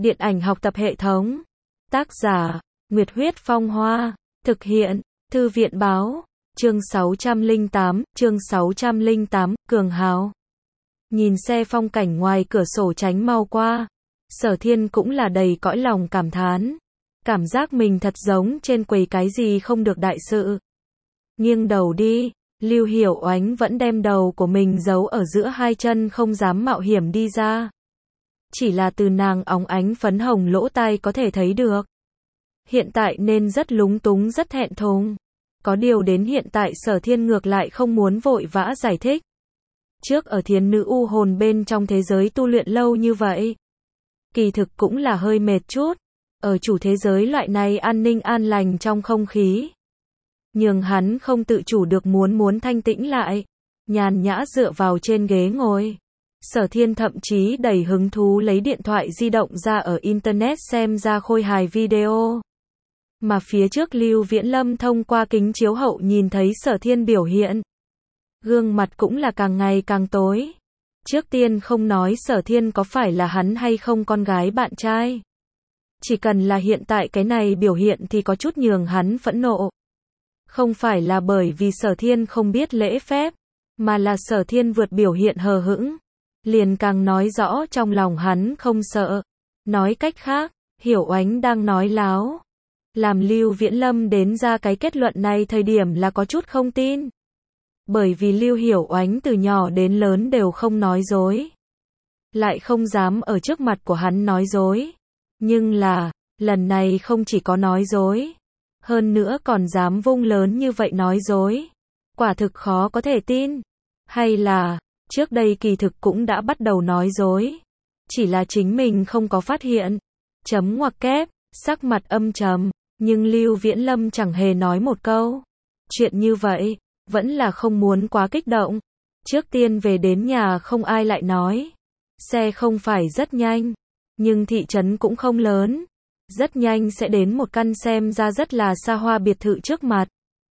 Điện ảnh học tập hệ thống. Tác giả, Nguyệt Huyết Phong Hoa. Thực hiện, Thư viện Báo. Chương 608, Cường Hào. Nhìn xe phong cảnh ngoài cửa sổ tránh mau qua, Sở Thiên cũng là đầy cõi lòng cảm thán. Cảm giác mình thật giống trên quầy cái gì không được đại sự. Nghiêng đầu đi, Lưu Hiểu Oánh vẫn đem đầu của mình giấu ở giữa hai chân không dám mạo hiểm đi ra. Chỉ là từ nàng óng ánh phấn hồng lỗ tai có thể thấy được. Hiện tại nên rất lúng túng rất thẹn thùng. Có điều đến hiện tại Sở Thiên ngược lại không muốn vội vã giải thích. Trước ở Thiến Nữ U Hồn bên trong thế giới tu luyện lâu như vậy, kỳ thực cũng là hơi mệt chút. Ở chủ thế giới loại này an ninh an lành trong không khí, nhưng hắn không tự chủ được muốn thanh tĩnh lại, nhàn nhã dựa vào trên ghế ngồi. Sở Thiên thậm chí đầy hứng thú lấy điện thoại di động ra ở internet xem ra khôi hài video. Mà phía trước Lưu Viễn Lâm thông qua kính chiếu hậu nhìn thấy Sở Thiên biểu hiện, gương mặt cũng là càng ngày càng tối. Trước tiên không nói Sở Thiên có phải là hắn hay không con gái bạn trai, chỉ cần là hiện tại cái này biểu hiện thì có chút nhường hắn phẫn nộ. Không phải là bởi vì Sở Thiên không biết lễ phép, mà là Sở Thiên vượt biểu hiện hờ hững, liền càng nói rõ trong lòng hắn không sợ. Nói cách khác, Hiểu Oánh đang nói láo. Làm Lưu Viễn Lâm đến ra cái kết luận này thời điểm là có chút không tin. Bởi vì Lưu Hiểu Oánh từ nhỏ đến lớn đều không nói dối, lại không dám ở trước mặt của hắn nói dối. Nhưng là, lần này không chỉ có nói dối, hơn nữa còn dám vung lớn như vậy nói dối. Quả thực khó có thể tin. Hay là, trước đây kỳ thực cũng đã bắt đầu nói dối, chỉ là chính mình không có phát hiện. Chấm ngoặc kép, sắc mặt âm trầm, nhưng Lưu Viễn Lâm chẳng hề nói một câu. Chuyện như vậy, vẫn là không muốn quá kích động. Trước tiên về đến nhà không ai lại nói. Xe không phải rất nhanh, nhưng thị trấn cũng không lớn. Rất nhanh sẽ đến một căn xem ra rất là xa hoa biệt thự trước mặt.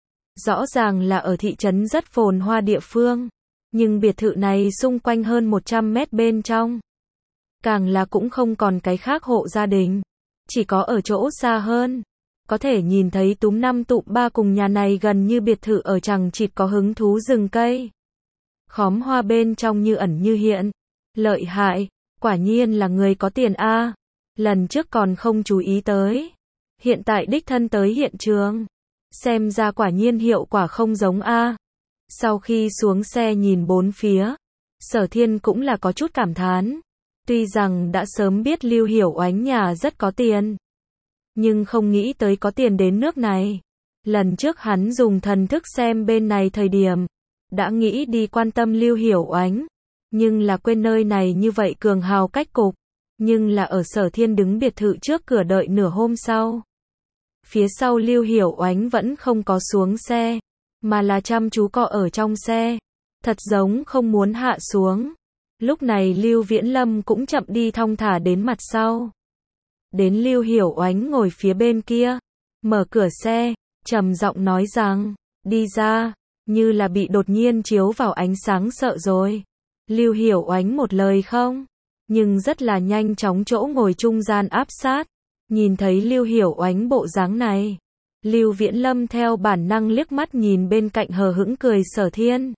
Rõ ràng là ở thị trấn rất phồn hoa địa phương, nhưng biệt thự này xung quanh hơn 100 mét bên trong, càng là cũng không còn cái khác hộ gia đình. Chỉ có ở chỗ xa hơn, có thể nhìn thấy túm năm tụm ba cùng nhà này gần như biệt thự ở chằng chịt có hứng thú rừng cây. Khóm hoa bên trong như ẩn như hiện. Lợi hại, quả nhiên là người có tiền a. Lần trước còn không chú ý tới, hiện tại đích thân tới hiện trường, xem ra quả nhiên hiệu quả không giống a. Sau khi xuống xe nhìn bốn phía, Sở Thiên cũng là có chút cảm thán. Tuy rằng đã sớm biết Lưu Hiểu Oánh nhà rất có tiền, nhưng không nghĩ tới có tiền đến nước này. Lần trước hắn dùng thần thức xem bên này thời điểm, đã nghĩ đi quan tâm Lưu Hiểu Oánh, nhưng là quên nơi này như vậy cường hào cách cục. Nhưng là ở Sở Thiên đứng biệt thự trước cửa đợi nửa hôm sau, phía sau Lưu Hiểu Oánh vẫn không có xuống xe, mà là chăm chú cọ ở trong xe, thật giống không muốn hạ xuống. Lúc này Lưu Viễn Lâm cũng chậm đi thong thả đến mặt sau. Đến Lưu Hiểu Oánh ngồi phía bên kia, mở cửa xe, trầm giọng nói rằng, đi ra, như là bị đột nhiên chiếu vào ánh sáng sợ rồi. Lưu Hiểu Oánh một lời không, nhưng rất là nhanh chóng chỗ ngồi trung gian áp sát. Nhìn thấy Lưu Hiểu Oánh bộ dáng này, Lưu Viễn Lâm theo bản năng liếc mắt nhìn bên cạnh hờ hững cười Sở Thiên.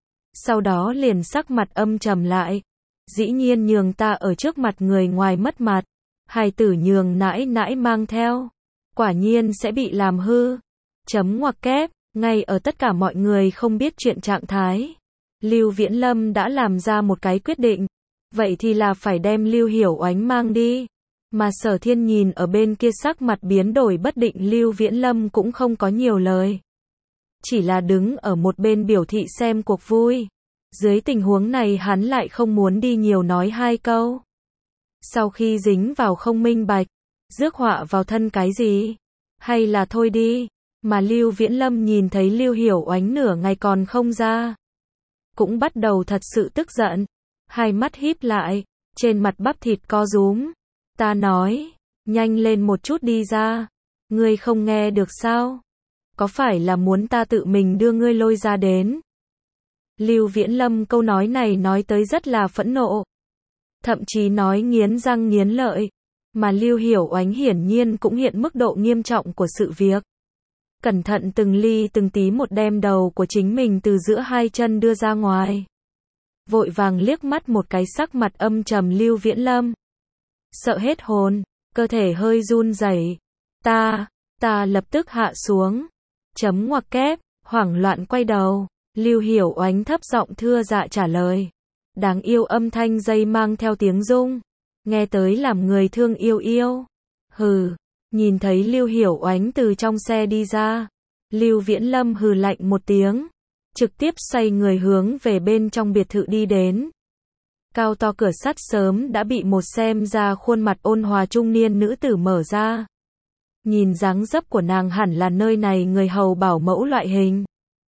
Sau đó liền sắc mặt âm trầm lại. Dĩ nhiên nhường ta ở trước mặt người ngoài mất mặt, hài tử nhường nãi nãi mang theo, quả nhiên sẽ bị làm hư. Chấm ngoặc kép, ngay ở tất cả mọi người không biết chuyện trạng thái, Lưu Viễn Lâm đã làm ra một cái quyết định. Vậy thì là phải đem Lưu Hiểu Oánh mang đi. Mà Sở Thiên nhìn ở bên kia sắc mặt biến đổi bất định Lưu Viễn Lâm cũng không có nhiều lời, chỉ là đứng ở một bên biểu thị xem cuộc vui. Dưới tình huống này hắn lại không muốn đi nhiều nói hai câu. Sau khi dính vào không minh bạch, rước họa vào thân cái gì? Hay là thôi đi. Mà Lưu Viễn Lâm nhìn thấy Lưu Hiểu Oánh nửa ngày còn không ra, cũng bắt đầu thật sự tức giận. Hai mắt híp lại, trên mặt bắp thịt co rúm. Ta nói, nhanh lên một chút đi ra. Ngươi không nghe được sao? Có phải là muốn ta tự mình đưa ngươi lôi ra đến? Lưu Viễn Lâm câu nói này nói tới rất là phẫn nộ. Thậm chí nói nghiến răng nghiến lợi. Mà Lưu Hiểu Oánh hiển nhiên cũng hiện mức độ nghiêm trọng của sự việc. Cẩn thận từng ly từng tí một đem đầu của chính mình từ giữa hai chân đưa ra ngoài. Vội vàng liếc mắt một cái sắc mặt âm trầm Lưu Viễn Lâm. Sợ hết hồn, cơ thể hơi run rẩy. Ta lập tức hạ xuống. Chấm ngoặc kép, hoảng loạn quay đầu. Lưu Hiểu Oánh thấp giọng thưa dạ trả lời. Đáng yêu âm thanh dây mang theo tiếng rung. Nghe tới làm người thương yêu yêu. Hừ, nhìn thấy Lưu Hiểu Oánh từ trong xe đi ra. Lưu Viễn Lâm hừ lạnh một tiếng. Trực tiếp xoay người hướng về bên trong biệt thự đi đến. Cao to cửa sắt sớm đã bị một xem ra khuôn mặt ôn hòa trung niên nữ tử mở ra. Nhìn dáng dấp của nàng hẳn là nơi này người hầu bảo mẫu loại hình.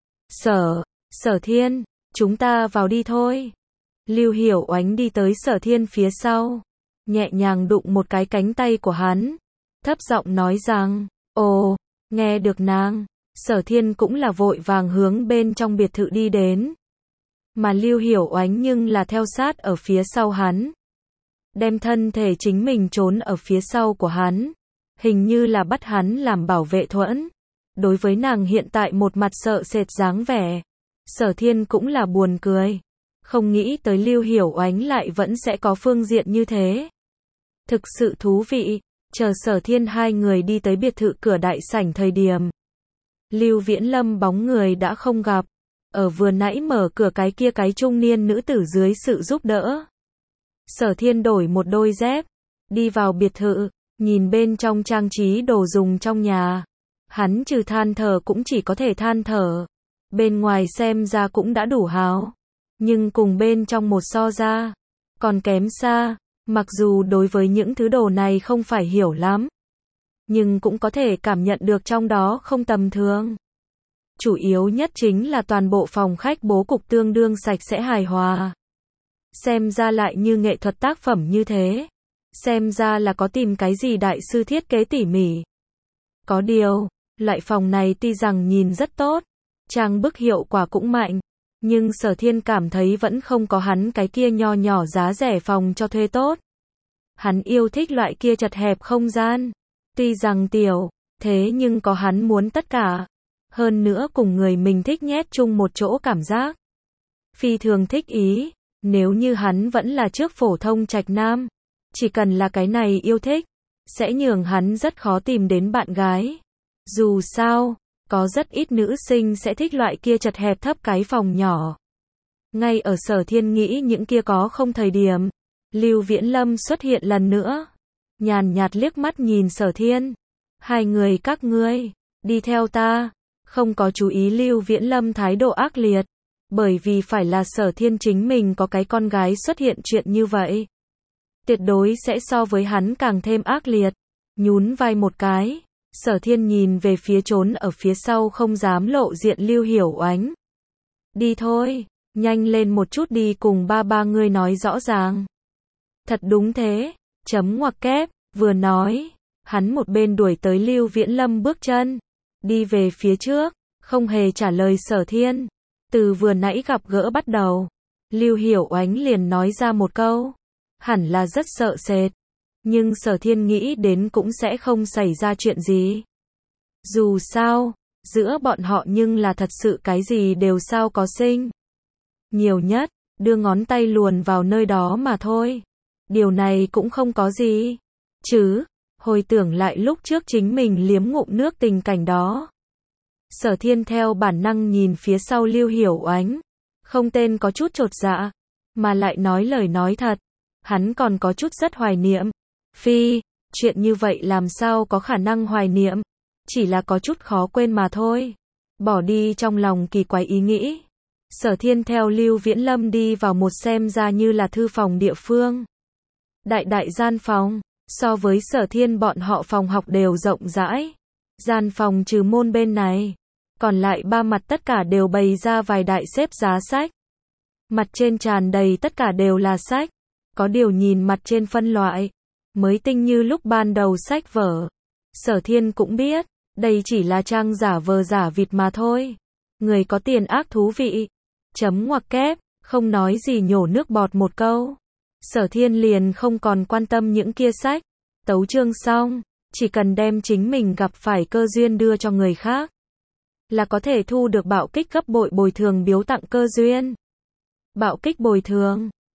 Sở Thiên, chúng ta vào đi thôi. Lưu Hiểu Oánh đi tới Sở Thiên phía sau. Nhẹ nhàng đụng một cái cánh tay của hắn. Thấp giọng nói rằng, ồ, nghe được nàng. Sở Thiên cũng là vội vàng hướng bên trong biệt thự đi đến. Mà Lưu Hiểu Oánh nhưng là theo sát ở phía sau hắn. Đem thân thể chính mình trốn ở phía sau của hắn. Hình như là bắt hắn làm bảo vệ thuẫn. Đối với nàng hiện tại một mặt sợ sệt dáng vẻ. Sở Thiên cũng là buồn cười. Không nghĩ tới Lưu Hiểu Oánh lại vẫn sẽ có phương diện như thế. Thực sự thú vị. Chờ Sở Thiên hai người đi tới biệt thự cửa đại sảnh thời điểm. Lưu Viễn Lâm bóng người đã không gặp. Ở vừa nãy mở cửa cái kia cái trung niên nữ tử dưới sự giúp đỡ. Sở Thiên đổi một đôi dép. Đi vào biệt thự. Nhìn bên trong trang trí đồ dùng trong nhà. Hắn trừ than thở cũng chỉ có thể than thở. Bên ngoài xem ra cũng đã đủ hào. Nhưng cùng bên trong một so ra. Còn kém xa. Mặc dù đối với những thứ đồ này không phải hiểu lắm. Nhưng cũng có thể cảm nhận được trong đó không tầm thường. Chủ yếu nhất chính là toàn bộ phòng khách bố cục tương đương sạch sẽ hài hòa. Xem ra lại như nghệ thuật tác phẩm như thế. Xem ra là có tìm cái gì đại sư thiết kế tỉ mỉ. Có điều, loại phòng này tuy rằng nhìn rất tốt, trang bức hiệu quả cũng mạnh, nhưng Sở Thiên cảm thấy vẫn không có hắn cái kia nho nhỏ giá rẻ phòng cho thuê tốt. Hắn yêu thích loại kia chật hẹp không gian. Tuy rằng tiểu, thế nhưng có hắn muốn tất cả. Hơn nữa cùng người mình thích nhét chung một chỗ cảm giác. Phi thường thích ý, nếu như hắn vẫn là trước phổ thông trạch nam. Chỉ cần là cái này yêu thích, sẽ nhường hắn rất khó tìm đến bạn gái. Dù sao, có rất ít nữ sinh sẽ thích loại kia chật hẹp thấp cái phòng nhỏ. Ngay ở Sở Thiên nghĩ những kia có không thời điểm, Lưu Viễn Lâm xuất hiện lần nữa. Nhàn nhạt liếc mắt nhìn Sở Thiên. Hai người các ngươi, đi theo ta. Không có chú ý Lưu Viễn Lâm thái độ ác liệt. Bởi vì phải là Sở Thiên chính mình có cái con gái xuất hiện chuyện như vậy. Tuyệt đối sẽ so với hắn càng thêm ác liệt. Nhún vai một cái. Sở Thiên nhìn về phía trốn ở phía sau không dám lộ diện Lưu Hiểu Oánh. Đi thôi, nhanh lên một chút đi cùng ba ngươi nói rõ ràng. Thật đúng thế, chấm ngoặc kép, vừa nói, hắn một bên đuổi tới Lưu Viễn Lâm bước chân, đi về phía trước, không hề trả lời Sở Thiên. Từ vừa nãy gặp gỡ bắt đầu, Lưu Hiểu Oánh liền nói ra một câu, hẳn là rất sợ sệt, nhưng Sở Thiên nghĩ đến cũng sẽ không xảy ra chuyện gì. Dù sao, giữa bọn họ nhưng là thật sự cái gì đều sao có sinh. Nhiều nhất, đưa ngón tay luồn vào nơi đó mà thôi. Điều này cũng không có gì. Chứ, hồi tưởng lại lúc trước chính mình liếm ngụm nước tình cảnh đó. Sở Thiên theo bản năng nhìn phía sau Lưu Hiểu Oánh. Không tên có chút chột dạ, mà lại nói lời nói thật. Hắn còn có chút rất hoài niệm. Phi, chuyện như vậy làm sao có khả năng hoài niệm. Chỉ là có chút khó quên mà thôi. Bỏ đi trong lòng kỳ quái ý nghĩ. Sở Thiên theo Lưu Viễn Lâm đi vào một xem ra như là thư phòng địa phương. Đại gian phòng, so với Sở Thiên bọn họ phòng học đều rộng rãi. Gian phòng trừ môn bên này, còn lại ba mặt tất cả đều bày ra vài đại xếp giá sách. Mặt trên tràn đầy tất cả đều là sách. Có điều nhìn mặt trên phân loại, mới tinh như lúc ban đầu sách vở. Sở Thiên cũng biết, đây chỉ là trang giả vờ giả vịt mà thôi. Người có tiền ác thú vị. Chấm ngoặc kép, không nói gì nhổ nước bọt một câu. Sở Thiên liền không còn quan tâm những kia sách. Tấu chương xong, chỉ cần đem chính mình gặp phải cơ duyên đưa cho người khác, là có thể thu được bạo kích gấp bội bồi thường biếu tặng cơ duyên. Bạo kích bồi thường